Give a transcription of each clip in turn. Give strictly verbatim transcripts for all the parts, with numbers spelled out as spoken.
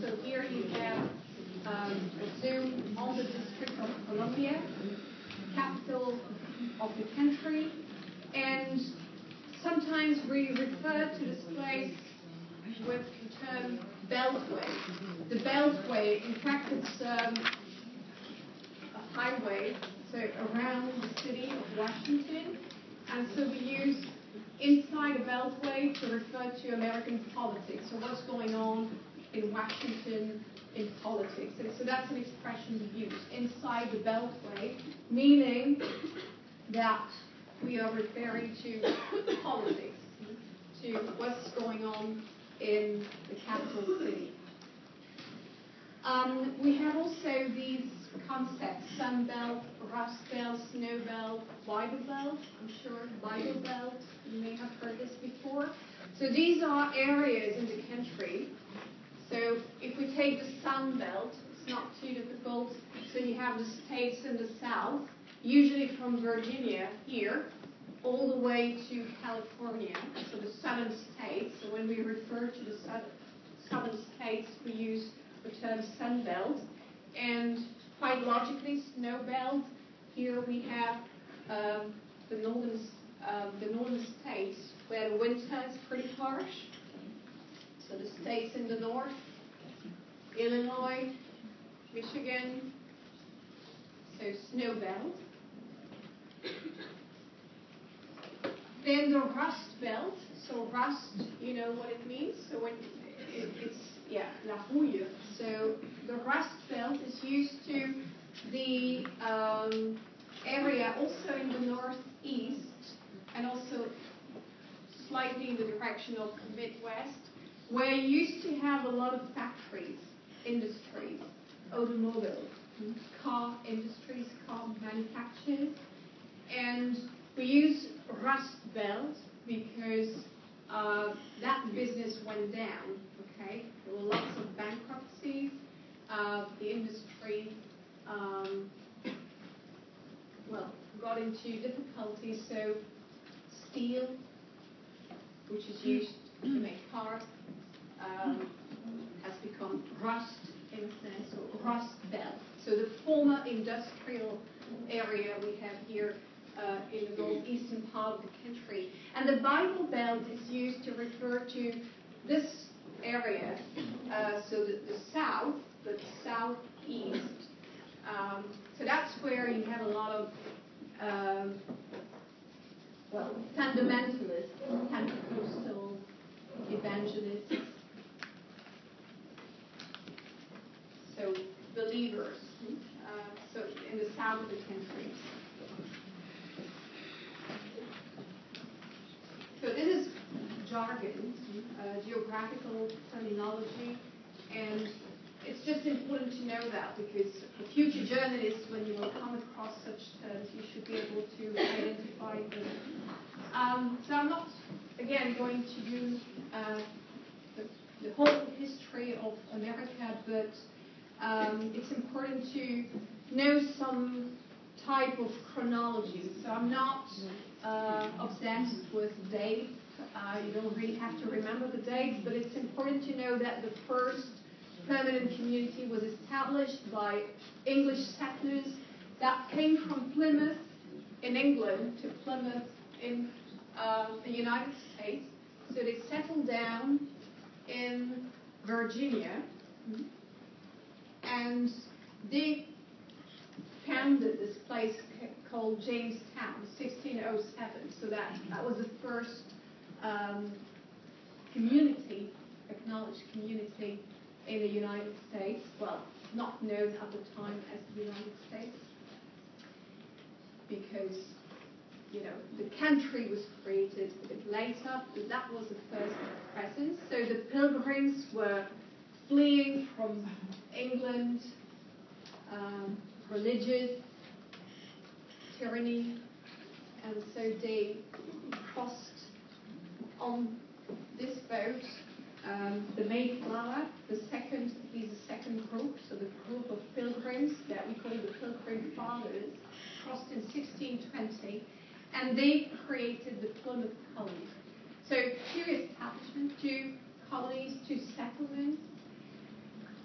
So here you have um, a zoom on the District of Columbia, capital of the country, and sometimes we refer to this place with the term Beltway. The Beltway, in fact, it's um, a highway so around the city of Washington, and so we use inside a Beltway to refer to American politics, so what's going on in Washington in politics. And so that's an expression we use, inside the Beltway, meaning that we are referring to politics, to what's going on in the capital city. Um, we have also these concepts, Sun Belt, Rust Belt, Snow Belt, Bible Belt. I'm sure Bible Belt, you may have heard this before. So these are areas in the country. So if we take the Sun Belt, it's not too difficult. So you have the states in the south, usually from Virginia here, all the way to California, so the southern states. So when we refer to the southern states, we use the term Sun Belt. And quite logically, Snow Belt. Here we have um, the northern, uh, the northern states where the winter is pretty harsh. So the states in the north, Illinois, Michigan, so Snow Belt. Then the Rust Belt. So rust, you know what it means. So when it, it's yeah, la rouille. So the Rust Belt is used to the um, area also in the northeast and also slightly in the direction of the Midwest, where you used to have a lot of factories, industries, automobile, car industries, car manufacturers. And we use Rust Belt because uh, that business went down. Okay, there were lots of bankruptcies. Uh, the industry, um, well, got into difficulties. So steel, which is used to make cars, um, has become rust in a sense, or Rust Belt. So the former industrial area we have here uh, in the northeastern part of the country. And the Bible Belt is used to refer to this area, uh, so the, the south, the southeast. Um, so that's where you have a lot of, um, well, fundamentalists, Pentecostal evangelists, so believers, uh, so in the south of the country. So this is jargon, uh, geographical terminology, and it's just important to know that because for future journalists, when you will come across such terms, you should be able to identify them. Um, so I'm not, again, going to do uh, the, the whole history of America, but um, it's important to know some type of chronology. So I'm not uh, obsessed with dates. Uh, you don't really have to remember the dates, but it's important to know that the first permanent community was established by English settlers that came from Plymouth in England to Plymouth in uh, the United States. So they settled down in Virginia, and they founded this place called Jamestown, sixteen oh seven. So that, that was the first um, community, acknowledged community in the United States. Well, not known at the time as the United States, because, you know, the country was created a bit later. That was the first presence. So the Pilgrims were fleeing from England, um, religious tyranny, and so they crossed on this boat, um, the Mayflower, the second, he's the second group, so the group of pilgrims that we call the Pilgrim Fathers, crossed in sixteen twenty, and they created the Plymouth colony. So two establishments, two colonies, two settlements.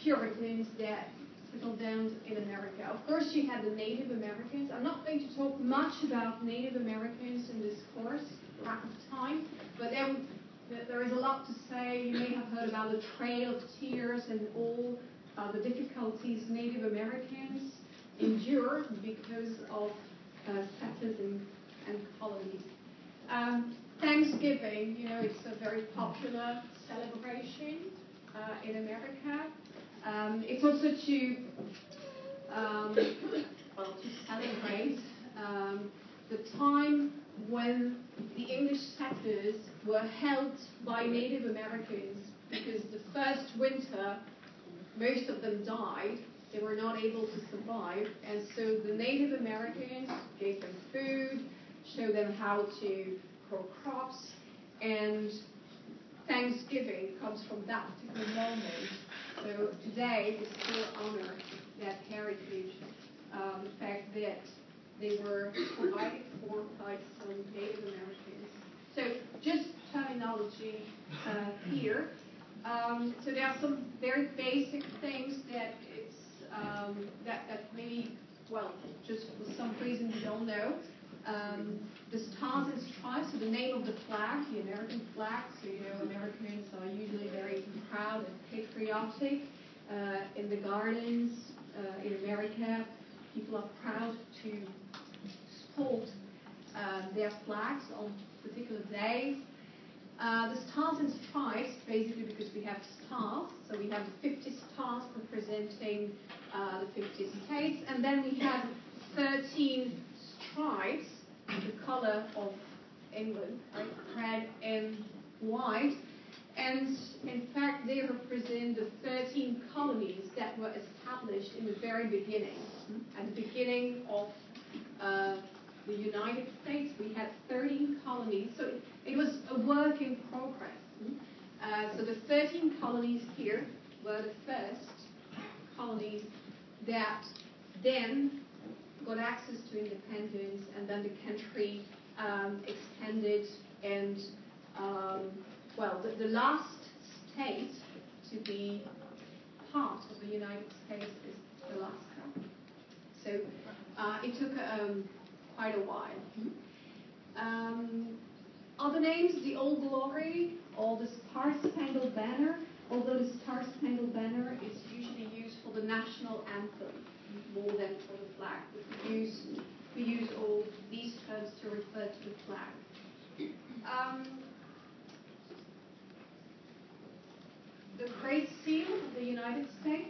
Puritans that settled down in America. Of course, you had the Native Americans. I'm not going to talk much about Native Americans in this course, lack of time, but there, there is a lot to say. You may have heard about the Trail of Tears and all uh, the difficulties Native Americans endured because of uh, settlers and, and colonies. Um, Thanksgiving, you know, it's a very popular celebration uh, in America. Um, it's also to, um, well, to celebrate um, the time when the English settlers were helped by Native Americans, because the first winter, most of them died. They were not able to survive, and so the Native Americans gave them food, showed them how to grow crops, and Thanksgiving comes from that particular moment. So today we still honor that heritage, um, the fact that they were provided for by some Native Americans. So just terminology uh, here. Um, so there are some very basic things that it's um, that that maybe, well, just for some reason you don't know. Um, the stars and stripes, so the name of the flag, the American flag. So you know, Americans are usually very proud and patriotic. Uh, in the gardens uh, in America, people are proud to sport uh, their flags on particular days. Uh, the stars and stripes, basically because we have stars, so we have fifty stars representing uh, the fifty states, and then we have thirteen stripes, the color of England, right? Red and white, and in fact they represent the thirteen colonies that were established in the very beginning. At the beginning of uh, the United States, we had thirteen colonies, so it, it was a work in progress. Uh, so the thirteen colonies here were the first colonies that then got access to independence, and then the country um, expanded, and um, well, the, the last state to be part of the United States is Alaska. So uh, it took um, quite a while. Um, other names, the Old Glory or the Star-Spangled Banner, although the Star-Spangled Banner is usually used for the national anthem more than for the flag. But we use, we use all these terms to refer to the flag. Um, the Great Seal of the United States.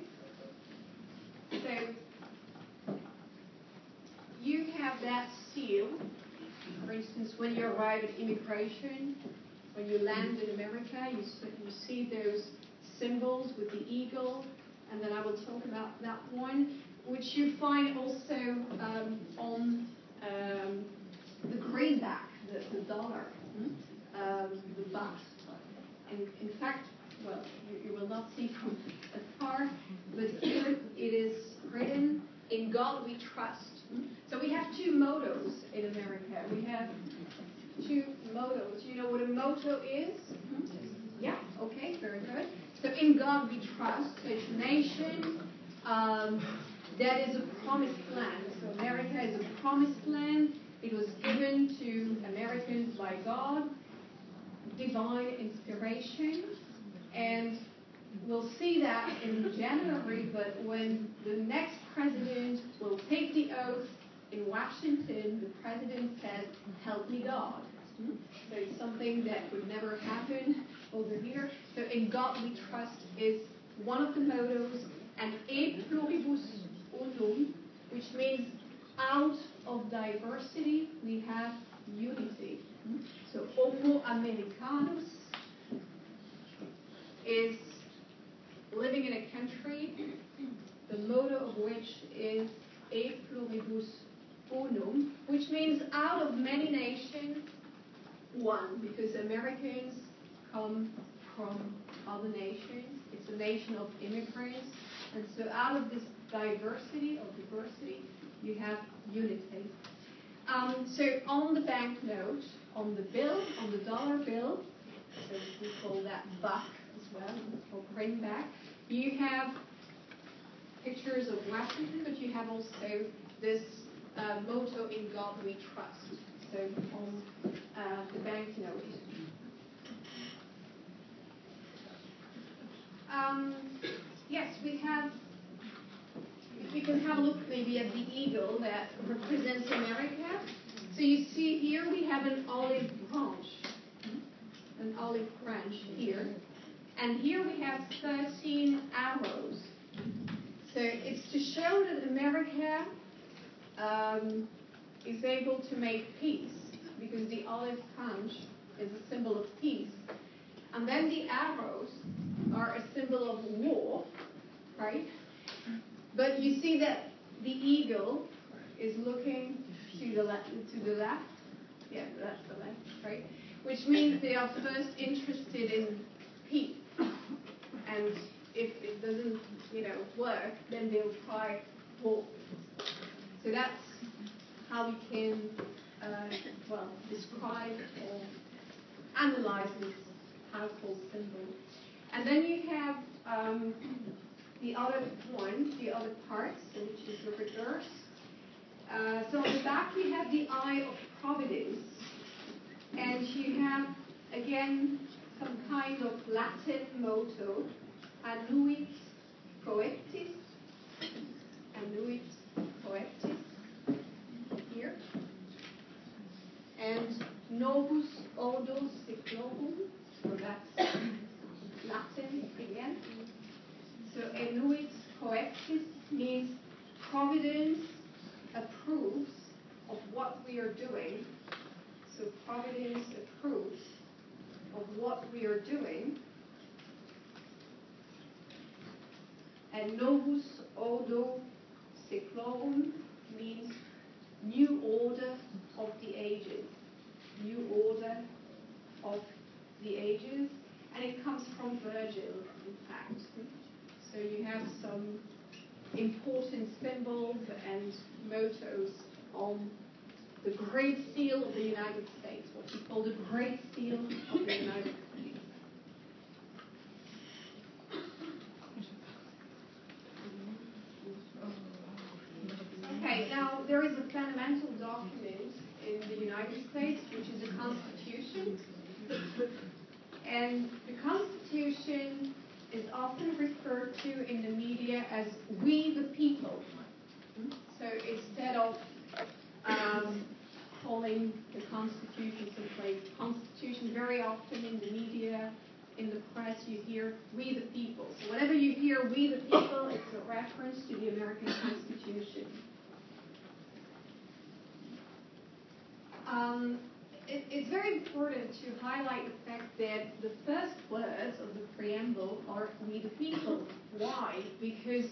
So you have that seal. For instance, when you arrive at immigration, when you land in America, you, you see those symbols with the eagle, and then I will talk about that one, which you find also um, on um, the greenback, the, the dollar, um, the buck. And in fact, well, you, you will not see from afar, but here it is written, "In God we trust." So we have two mottos in America. We have two mottos. You know what a motto is? Yeah, okay, very good. So in God we trust. So it's a nation um, that is a promised land. So America is a promised land. It was given to Americans by God, divine inspiration. And we'll see that in January, but when the next president will take the oath in Washington, the president says, "Help me God." So it's something that would never happen over here. So in God we trust is one of the mottos, and E pluribus unum, which means out of diversity we have unity. So Homo Americanus is living in a country, the motto of which is E pluribus unum, which means out of many nations, one, because Americans come from other nations. It's a nation of immigrants, and so out of this diversity of diversity, you have unity. Um, so on the banknote, on the bill, on the dollar bill, so we call that buck as well, or greenback, you have pictures of Washington, but you have also this uh, motto, "In God We Trust." So on uh, the banknote. Um, yes, we have. We can have a look maybe at the eagle that represents America. So you see here we have an olive branch, an olive branch here, and here we have thirteen arrows. So it's to show that America um, is able to make peace, because the olive branch is a symbol of peace. And then the arrows are a symbol of war, right? But you see that the eagle is looking to the left. To the left, yeah, that's the left, right? Which means they are first interested in peace, and if it doesn't, you know, work, then they'll try war. So that's how we can, uh, well, describe or analyze this household symbol. And then you have um, the other one, the other parts, which is the reverse. Uh, so on the back you have the Eye of Providence, and you have again some kind of Latin motto, Annuit Coeptis, Annuit Coeptis here, and Novus Ordo Seclorum, so that's Latin again. So Annuit Coeptis means Providence approves of what we are doing. So Providence approves of what we are doing. And Novus Ordo Seclorum means new order of the ages. New order of the ages. And it comes from Virgil, in fact. So you have some important symbols and mottos on the Great Seal of the United States, what we call the Great Seal of the United States. Okay, now there is a fundamental document in the United States, which is the Constitution. And the Constitution is often referred to in the media as "we the people." So instead of um, calling the Constitution someplace Constitution, very often in the media, in the press, you hear "we the people." So whenever you hear "we the people," it's a reference to the American Constitution. Um, it, it's very important to highlight the fact that the first words of the preamble are "we the people." Why? Because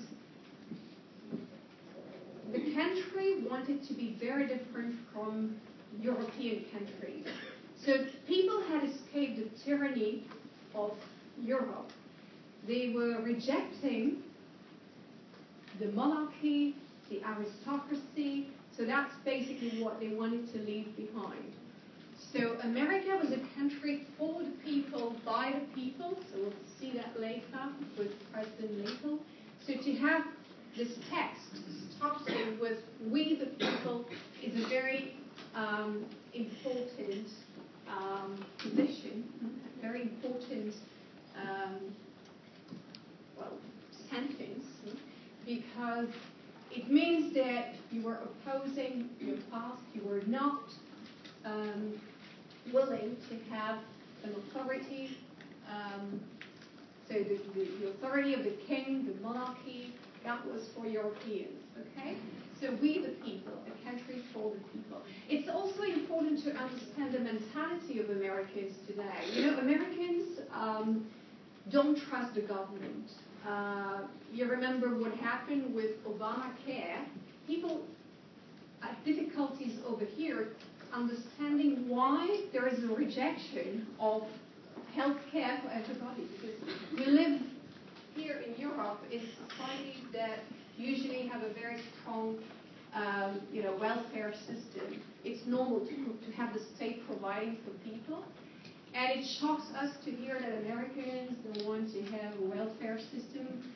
the country wanted to be very different from European countries. So people had escaped the tyranny of Europe. They were rejecting the monarchy, the aristocracy. So that's basically what they wanted to leave behind. So America was a country for the people, by the people. So we'll see that later with President Lincoln. So to have this text starting with "we the people" is a very um, important um, position, a very important um, well, sentence, because it means that you were opposing your past, you were not um, willing to have an authority, um, so the, the, the authority of the king, the monarchy, that was for Europeans, okay? So we the people, a country for the people. It's also important to understand the mentality of Americans today. You know, Americans um, don't trust the government. Uh, you remember what happened with Obamacare. People have difficulties over here understanding why there is a rejection of health care for everybody, because we live here in Europe in societies that usually have a very strong um, you know, welfare system. It's normal to, to have the state providing for people. And it shocks us to hear that Americans don't want to have a welfare system like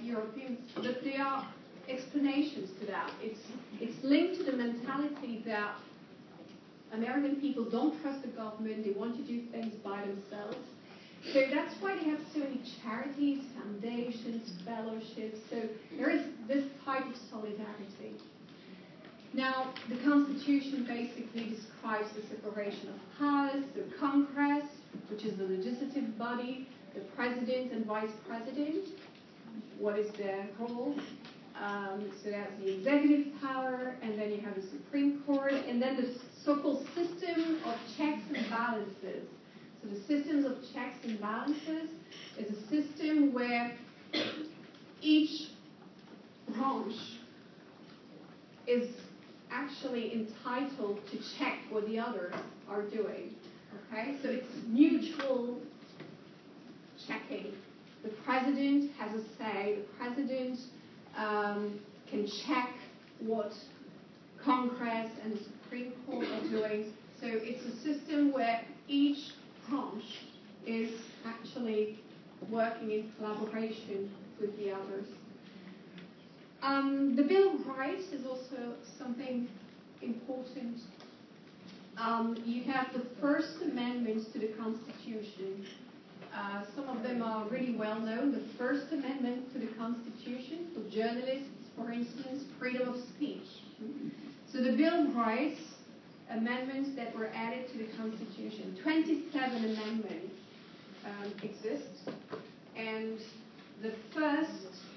Europeans, but there are explanations to that. It's, it's linked to the mentality that American people don't trust the government, they want to do things by themselves. So that's why they have so many charities, foundations, fellowships. So there is this type of solidarity. Now, the Constitution basically describes the separation of powers, the Congress, which is the legislative body, the President and Vice President. What is their role? Um, so that's the executive power, and then you have the Supreme Court, and then the so-called system of checks and balances. So the systems of checks and balances is a system where each branch is actually entitled to check what the others are doing. Okay, so it's mutual checking. The president has a say. The president um, can check what Congress and the Supreme Court are doing. So it's a system where each branch is actually working in collaboration with the others. Um, the Bill of Rights is also something important. Um, you have the First Amendment to the Constitution. Uh, some of them are really well known. The First Amendment to the Constitution, for journalists, for instance, freedom of speech. So the Bill of Rights, amendments that were added to the Constitution, twenty-seven amendments um, exist, and the first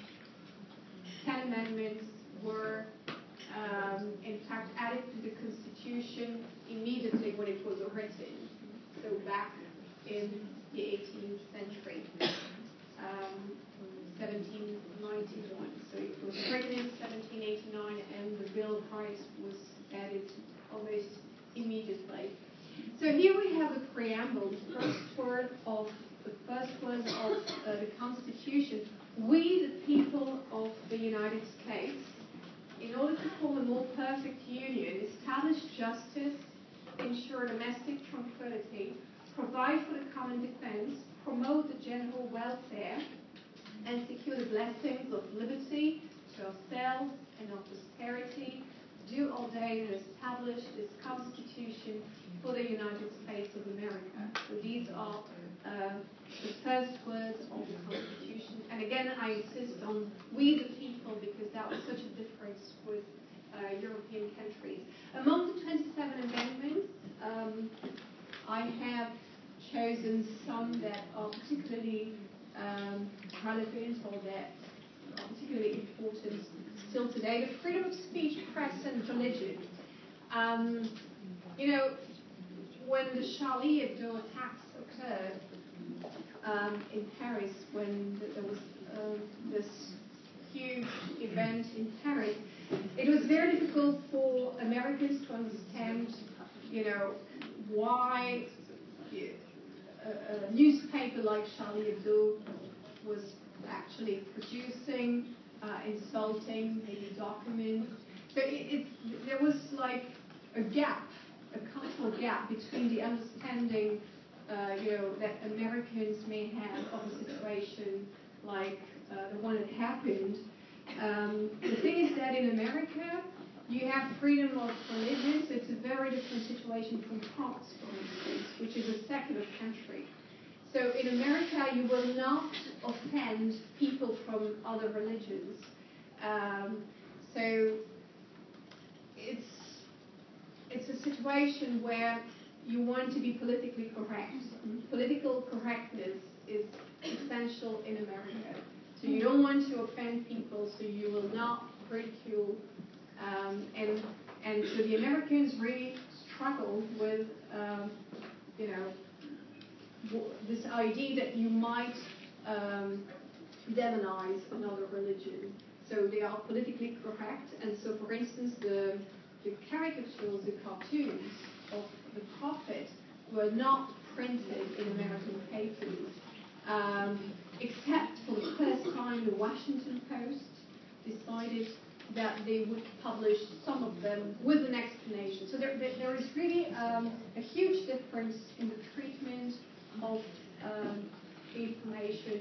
ten amendments were um, in fact added to the Constitution immediately when it was written, so back in the eighteenth century, um, seventeen ninety-one. So it was written in seventeen eighty-nine, and the Bill of Rights was added almost immediately. So here we have the preamble, the first word of the first word of uh, the Constitution. We, the people of the United States, in order to form a more perfect union, establish justice, ensure domestic tranquility, provide for the common defense, promote the general welfare, and secure the blessings of liberty to ourselves and of posterity, do ordain and establish this Constitution for the United States of America. So these are uh, the first words of the Constitution. And again, I insist on we the people because that was such a difference with uh, European countries. Among the twenty-seven amendments, um, I have chosen some that are particularly um, relevant or that are particularly important still today. The freedom of speech, press, and religion. Um, you know, when the Charlie Hebdo attacks occurred um, in Paris, when there was uh, this huge event in Paris, it was very difficult for Americans to understand, you know, why a, a newspaper like Charlie Hebdo was actually producing, uh, insulting, maybe documents. So it, it, there was like a gap, a cultural gap between the understanding, uh, you know, that Americans may have of a situation like uh, the one that happened. Um, the thing is that in America, you have freedom of religion, so it's a very different situation from France, for instance, which is a secular country. So in America, you will not offend people from other religions. Um, so it's it's a situation where you want to be politically correct. Political correctness is essential in America. So you don't want to offend people, so you will not ridicule. Um, and and so the Americans really struggle with, um, you know, this idea that you might um, demonize another religion. So they are politically correct. And so, for instance, the, the caricatures, the cartoons of the prophet were not printed in American papers, um, except for the first time the Washington Post decided that they would publish some of them with an explanation. So there, there, there is really um, a huge difference in the treatment of um, information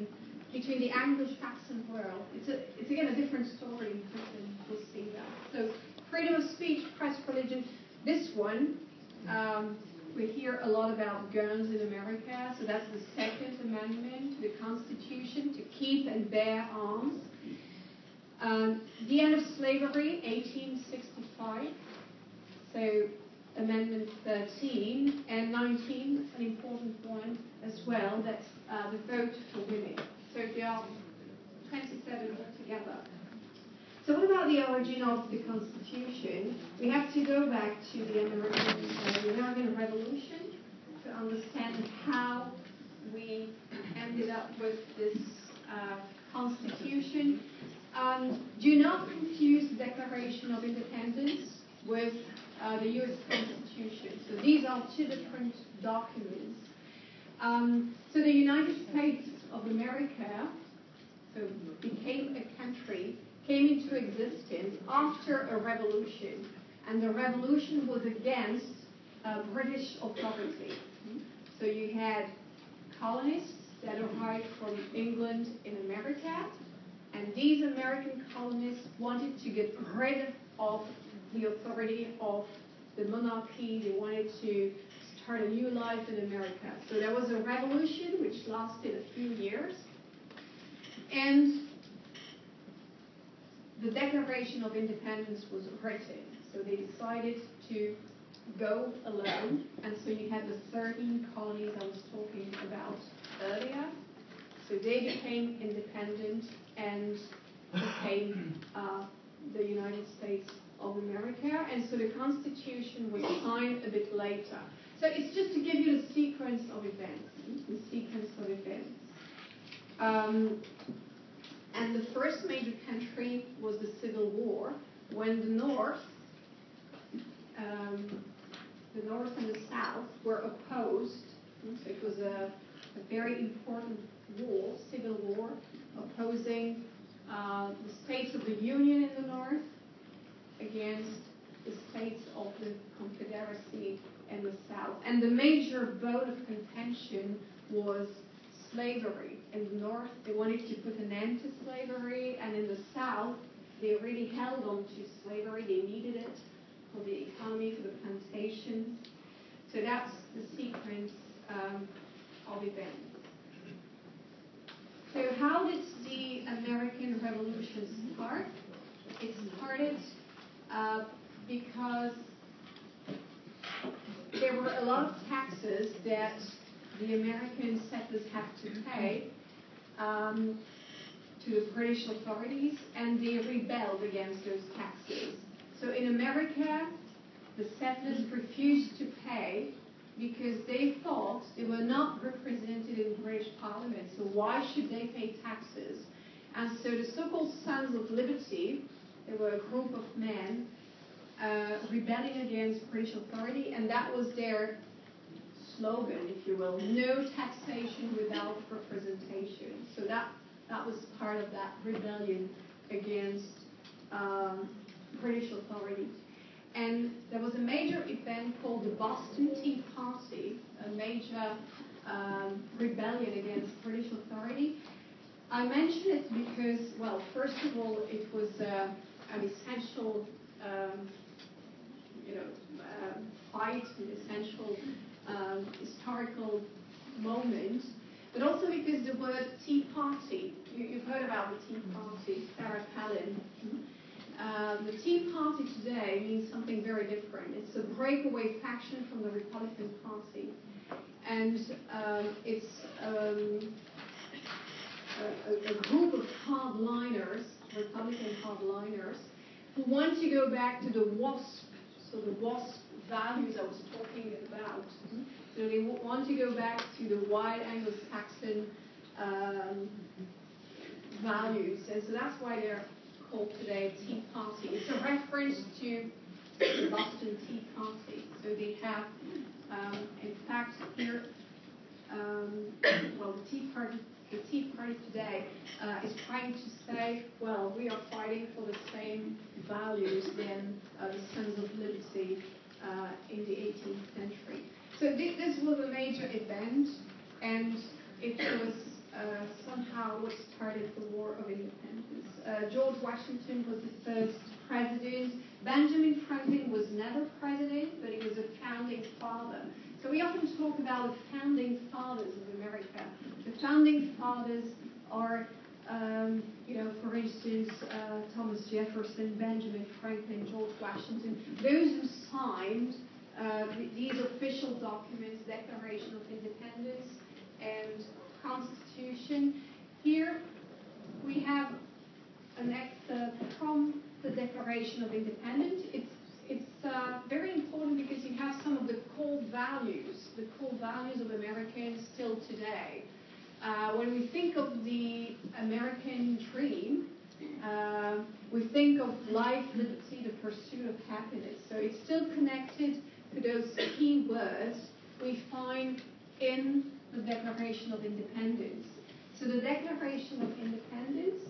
between the Anglo-Saxon world. It's, a, it's again a different story in Britain. We'll see that. So freedom of speech, press, religion. This one, um, we hear a lot about guns in America. So that's the Second Amendment to the Constitution, to keep and bear arms. Um, the end of slavery, eighteen sixty-five. So Amendment thirteen, and nineteen, an important one as well, that's uh, the vote for women. So there are twenty-seven altogether. So what about the origin of the Constitution? We have to go back to the American, uh, the American Revolution to understand how we ended up with this uh, Constitution. Um, do not confuse the Declaration of Independence with uh, the U S Constitution. So these are two different documents. Um, so the United States of America, so became a country, came into existence after a revolution, and the revolution was against uh, British authority. So you had colonists that arrived from England in America, and these American colonists wanted to get rid of the authority of the monarchy. They wanted to start a new life in America. So there was a revolution which lasted a few years, and the Declaration of Independence was written. So they decided to go alone, and so you had the thirteen colonies I was talking about earlier. So they became independent and became uh, the United States of America, and so the Constitution was signed a bit later. So it's just to give you the sequence of events, the sequence of events. Um, and the first major country was the Civil War, when the North, um, the North and the South were opposed. So it was a, a very important war, civil war, opposing uh, the states of the Union in the North against the states of the Confederacy in the South. And the major bone of contention was slavery. In the North, they wanted to put an end to slavery, and in the South, they really held on to slavery. They needed it for the economy, for the plantations. So that's the sequence um, of events. So how did the American Revolution start? It started uh, because there were a lot of taxes that the American settlers had to pay um, to the British authorities, and they rebelled against those taxes. So in America, the settlers refused to pay because they thought they were not represented in British Parliament, so why should they pay taxes? And so the so-called Sons of Liberty, they were a group of men uh, rebelling against British authority, and that was their slogan, if you will, no taxation without representation. So that, that was part of that rebellion against um, British authority. And there was a major event called the Boston Tea Party, a major um, rebellion against British authority. I mention it because, well, first of all, it was uh, an essential, um, you know, uh, fight, an essential um, historical moment, but also because the word Tea Party, you, you've heard about the Tea Party, Sarah Palin. Uh, the Tea Party today means something very different. It's a breakaway faction from the Republican Party. And um, it's um, a, a group of hardliners, Republican hardliners, who want to go back to the WASP, so the WASP values I was talking about. So they want to go back to the white Anglo-Saxon um, values. And so that's why they're called today Tea Party. It's a reference to the Boston Tea Party. So they have, um, in fact, here, um, well, the Tea Party, the Tea Party today uh, is trying to say, well, we are fighting for the same values than uh, the Sons of Liberty uh, in the eighteenth century. So th this was a major event, and it was uh, somehow what started the War of Independence. Uh, George Washington was the first president. Benjamin Franklin was never president, but he was a founding father. So we often talk about the founding fathers of America. The founding fathers are, um, you know, for instance, uh, Thomas Jefferson, Benjamin Franklin, George Washington, those who signed uh, these official documents, Declaration of Independence and Constitution. Here we have an excerpt from the Declaration of Independence. It's It's uh, very important because you have some of the core values, the core values of Americans still today. Uh, when we think of the American dream, uh, we think of life, liberty, the pursuit of happiness. So it's still connected to those key words we find in the Declaration of Independence. So the Declaration of Independence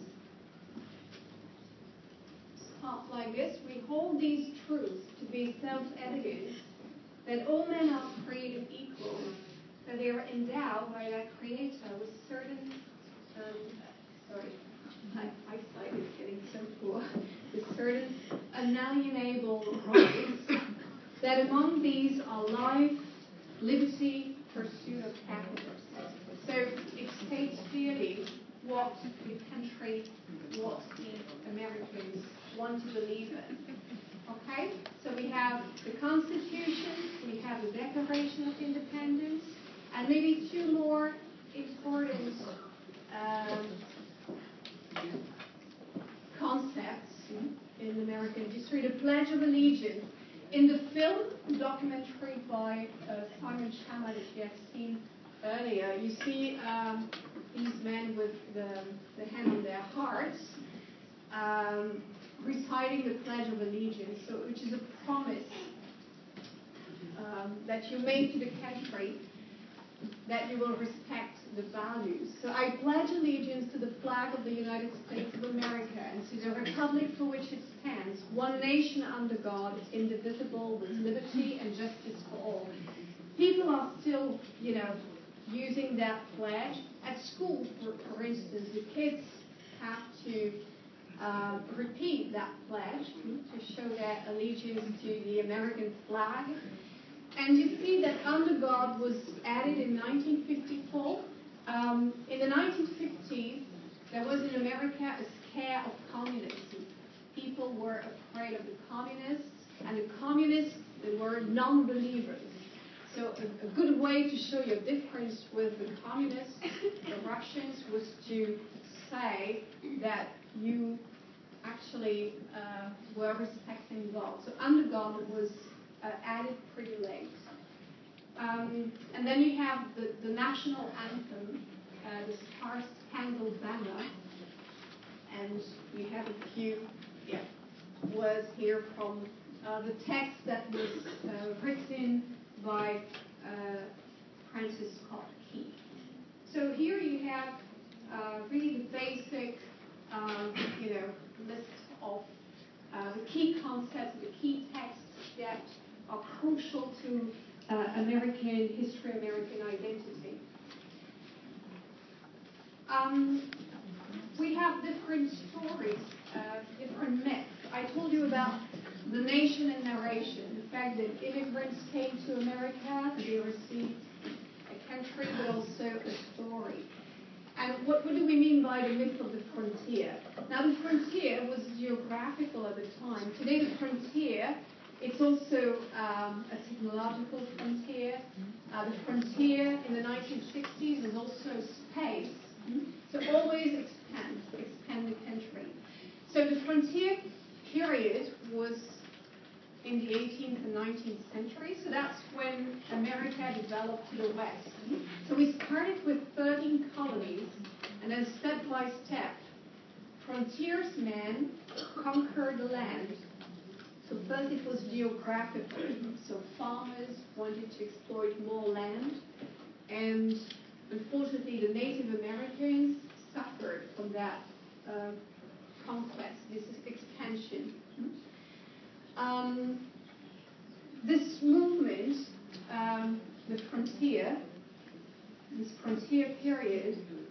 starts like this: we hold these truths to be self-evident, that all men are created equal, that they are endowed by their Creator with certain, um, sorry, my eyesight is getting so poor, with certain unalienable rights, that among these are life, liberty, pursuit of happiness. So it states clearly what the country, what the Americans want to believe in. Okay? So we have the Constitution, we have the Declaration of Independence, and maybe two more important um, concepts in American history. The Pledge of Allegiance. In the film, documentary by uh, Simon Schama that you have seen earlier, you see um, these men with the, the hand on their hearts um, reciting the Pledge of Allegiance, so, which is a promise um, that you make to the country that you will respect the values. So I pledge allegiance to the flag of the United States of America and to the republic for which it stands, one nation under God, indivisible, with liberty and justice for all. People are still, you know, using that pledge. At school, for, for instance, the kids have to uh, repeat that pledge to show their allegiance to the American flag. And you see that under God was added in nineteen fifty-four. Um, in the nineteen fifties, there was in America a scare of communism. People were afraid of the communists, and the communists, they were non-believers. So a, a good way to show your difference with the communists, the Russians, was to say that you actually uh, were respecting God. So under God was uh, added pretty late. Um, and then you have the, the national anthem, uh, the Star Spangled Banner, and we have a few yeah, words here from uh, the text that was uh, written by uh, Francis Scott Key. So here you have uh, really the basic, um, you know, list of uh, the key concepts, the key texts that are crucial to uh, American history, American identity. Um, we have different stories, uh, different myths. I told you about the nation and narration, the fact that immigrants came to America, they received a country, but also a story. And what, what do we mean by the myth of the frontier? Now, the frontier was geographical at the time. Today, the frontier, it's also um, a technological frontier. Uh, the frontier in the nineteen sixties was also space. So always expand, expand the country. So the frontier period was in the eighteenth and nineteenth century. So that's when America developed to the west. So we started with thirteen colonies, and then step by step, frontiersmen conquered the land. So first it was geographical. So farmers wanted to exploit more land, and unfortunately the Native Americans suffered from that uh, conquest, this expansion. Um, this movement, um, the frontier, this frontier period,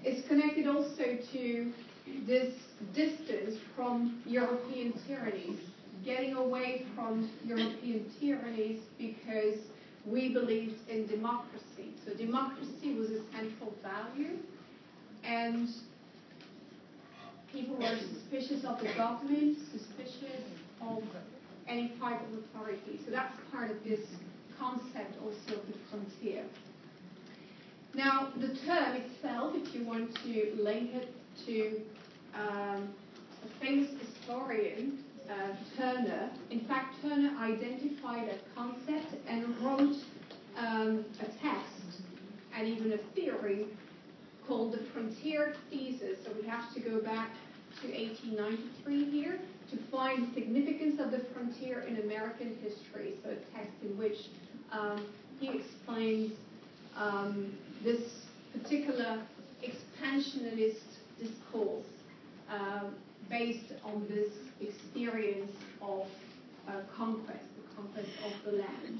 It's connected also to this distance from European tyrannies, getting away from European tyrannies because we believed in democracy. So democracy was a central value, and people were suspicious of the government, suspicious of any type of authority. So that's part of this concept also of the frontier. Now, the term itself, if you want to link it to um, a famous historian, uh, Turner, in fact, Turner identified a concept and wrote um, a text and even a theory called the Frontier Thesis. So we have to go back to eighteen ninety-three here to find the significance of the frontier in American history. So a text in which um, he explains um, this particular expansionist discourse um, based on this experience of uh, conquest, the conquest of the land.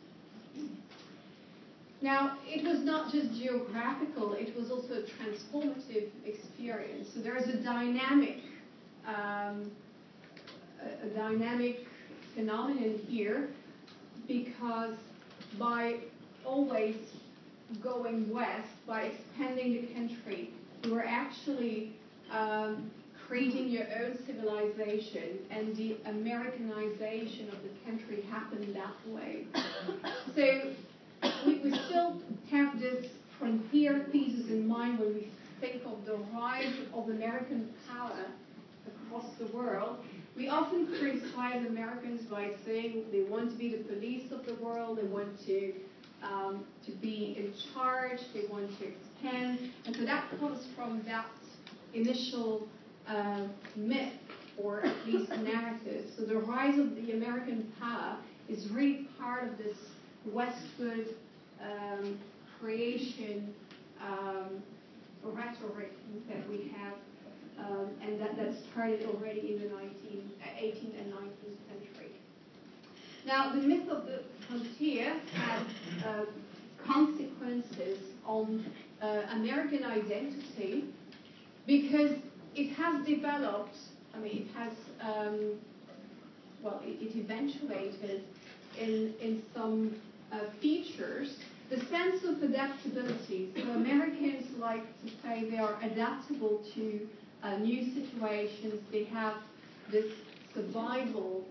Now, it was not just geographical, it was also a transformative experience. So there is a dynamic, um, a, a dynamic phenomenon here, because by always going west, by expanding the country, you were actually um, creating your own civilization, and the Americanization of the country happened that way. So we, we still have this frontier thesis in mind when we think of the rise of American power across the world. We often criticize Americans by saying they want to be the police of the world, they want to um, to be in charge, they want to expand, and so that comes from that initial uh, myth, or at least narrative. So the rise of the American power is really part of this westward um, creation um, rhetoric that we have, um, and that, that started already in the eighteenth and nineteenth century. Now, the myth of the frontier had uh, consequences on uh, American identity, because it has developed, I mean, it has, um, well, it, it eventuated in, in some uh, features, the sense of adaptability. So Americans like to say they are adaptable to uh, new situations. They have this survival,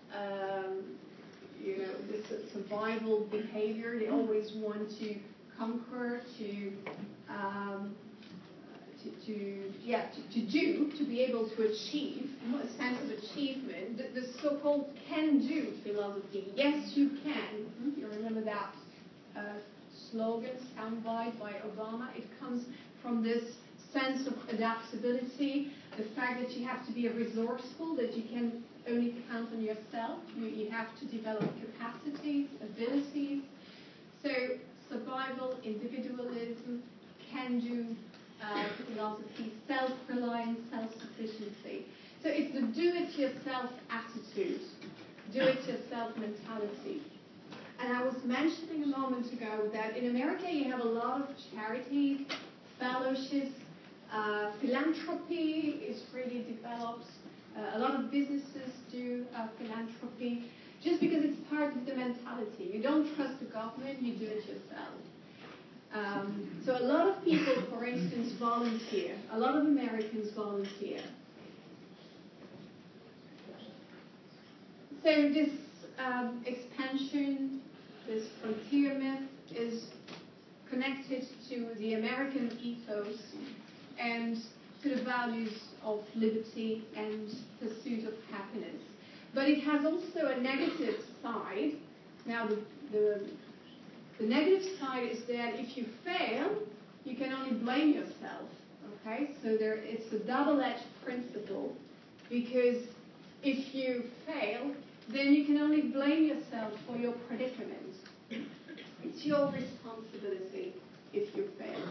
um, you know, this survival behavior. They always want to conquer, to um, To, to yeah to, to do, to be able to achieve, a sense of achievement, the, the so-called can-do philosophy. Yes, you can. Mm-hmm. You remember that uh, slogan, soundbite by Obama? It comes from this sense of adaptability, the fact that you have to be resourceful, that you can only count on yourself. You, you have to develop capacities, abilities. So survival, individualism, can-do Uh, philosophy, self-reliance, self-sufficiency. So it's the do-it-yourself attitude, do-it-yourself mentality. And I was mentioning a moment ago that in America you have a lot of charities, fellowships, uh, philanthropy is really developed. Uh, a lot of businesses do uh, philanthropy, just because it's part of the mentality. You don't trust the government, you do it yourself. Um, so a lot of people, for instance, volunteer. A lot of Americans volunteer. So this um, expansion, this frontier myth is connected to the American ethos and to the values of liberty and pursuit of happiness. But it has also a negative side. Now, the, the The negative side is that if you fail, you can only blame yourself. Okay, so there it's a double-edged principle, because if you fail, then you can only blame yourself for your predicament. It's your responsibility if you fail.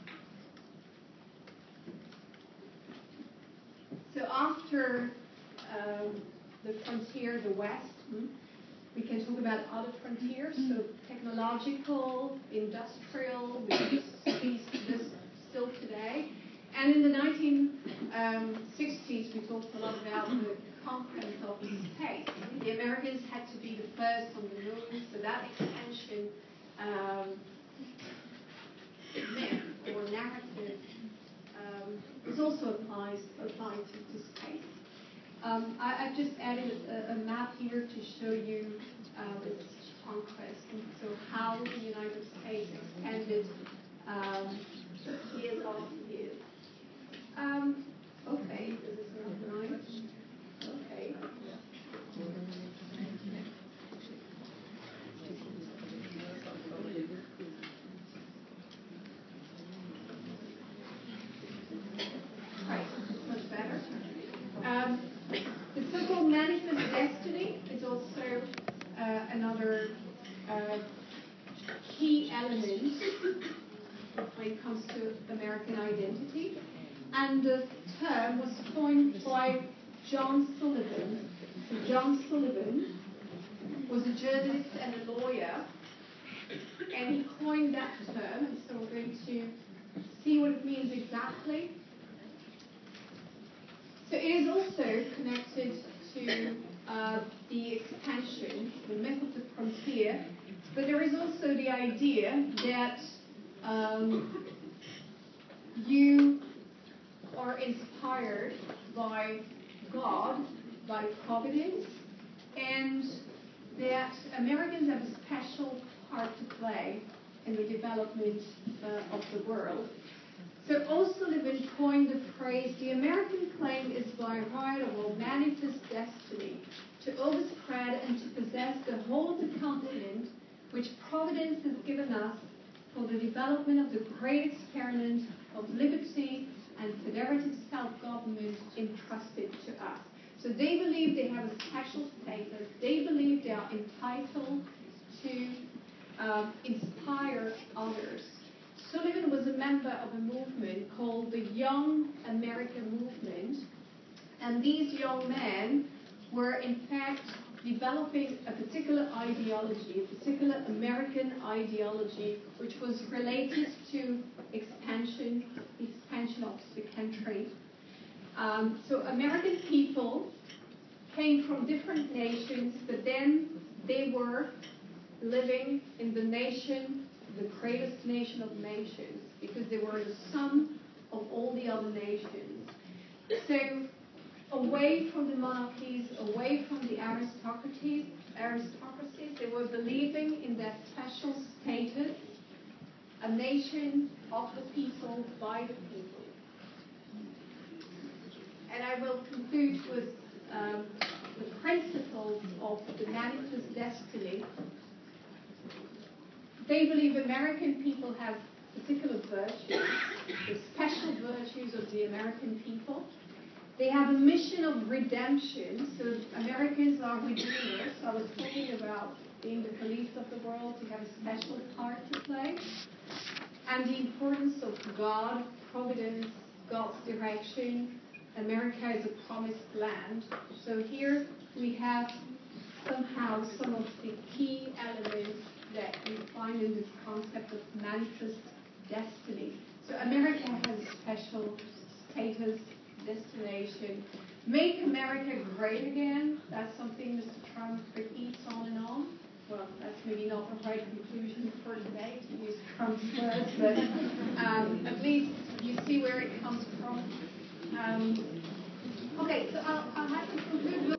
So after um, the frontier, the West, hmm, we can talk about other frontiers, so technological, industrial, we see this still today. And in the nineteen sixties, we talked a lot about the conquest of space. The Americans had to be the first on the moon, so that expansion um, myth or narrative um, is also applies applied to, to space. Um, I, I've just added a, a map here to show you uh, this conquest, and so how the United States expanded um, years after years. Um, okay, this is not nice. Okay. Right, much better. Um, the so-called manifest destiny is also uh, another uh, key element when it comes to American identity. And the term was coined by John Sullivan. So John Sullivan was a journalist and a lawyer, and he coined that term, and so we're going to see what it means exactly. So it is also connected to uh, the expansion, the myth of the frontier, but there is also the idea that um, you are inspired by God, by providence, and that Americans have a special part to play in the development uh, of the world. So O'Sullivan coined the phrase, the American claim is by right of or manifest destiny to overspread and to possess the whole of the continent which Providence has given us for the development of the great experiment of liberty and federative self-government entrusted to us. So they believe they have a special status. They believe they are entitled to um, inspire others. Sullivan was a member of a movement called the Young American Movement, and these young men were in fact developing a particular ideology, a particular American ideology, which was related to expansion, expansion of the country. Um, so American people came from different nations, but then they were living in the nation, the greatest nation of nations, because they were the sum of all the other nations. So away from the monarchies, away from the aristocracies, aristocracies, they were believing in their special status, a nation of the people, by the people. And I will conclude with um, the principles of the manifest destiny. They believe American people have particular virtues, the special virtues of the American people. They have a mission of redemption, so Americans are redeemers. So I was talking about being the police of the world, to have a special part to play. And the importance of God, providence, God's direction. America is a promised land. So here we have somehow some of the key elements that we find in this concept of manifest destiny. So America has a special status, destination. Make America great again. That's something Mister Trump repeats on and on. Well, that's maybe not the right conclusion for today to use Trump's words, but um, at least you see where it comes from. Um,